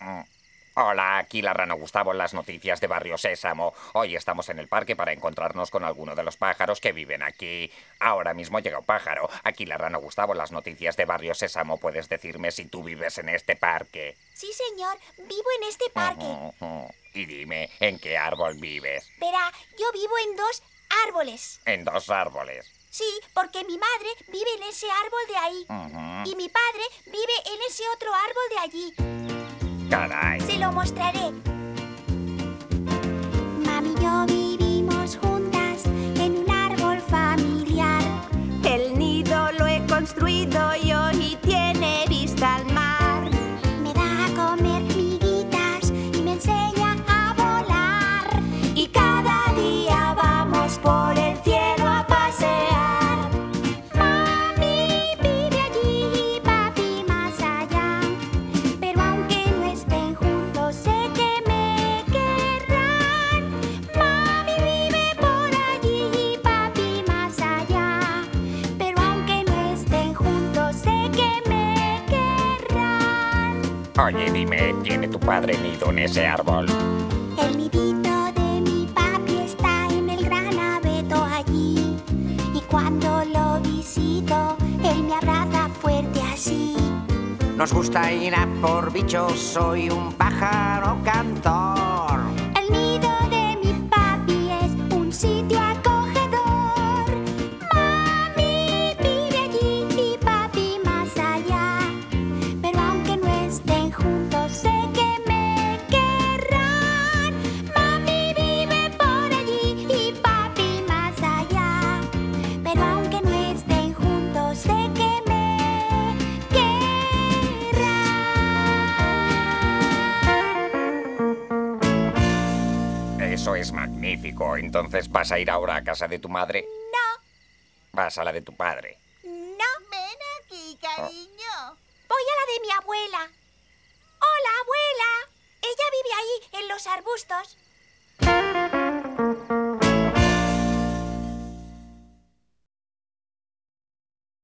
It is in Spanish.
Mm. Hola, aquí la rana Gustavo en las noticias de Barrio Sésamo. Hoy estamos en el parque para encontrarnos con alguno de los pájaros que viven aquí. Ahora mismo llega un pájaro. Aquí la rana Gustavo en las noticias de Barrio Sésamo. ¿Puedes decirme si tú vives en este parque? Sí, señor, vivo en este parque. Y dime, ¿en qué árbol vives? Verá, yo vivo en 2 árboles. En 2 árboles. Sí, porque mi madre vive en ese árbol de ahí. Y mi padre vive en ese otro árbol de allí. Caray. Se lo mostraré. Mami y yo vivimos juntas en un árbol familiar. El nido lo he construido yo y tiene vista al mar. Me da a comer miguitas y me enseña a volar. Y cada día vamos por el cielo a pasear. Mami vive allí y papi más allá. Pero aunque no estén juntos, sé que me querrán. Mami vive por allí y papi más allá. Pero aunque no estén juntos, sé que me querrán. Oye, dime, ¿tiene tu padre nido en ese árbol? El nidito de mi papi está en el gran abeto allí. Y cuando lo visito, él me abraza fuerte así. Nos gusta ir a por bichos, soy un pájaro cantor. El nido de mi papi es un sitio acogedor. Mami vive allí y papi más allá. Pero aunque no estén juntos, sé que me querrán. Mami vive por allí y papi más allá. Pero aunque no estén juntos, sé que me querrán. Eso es magnífico. Entonces, ¿vas a ir ahora a casa de tu madre? No, ¿Vas a la de tu padre? no. Ven aquí, cariño. Voy a la de mi abuela. Hola, abuela. Ella vive ahí, en los arbustos.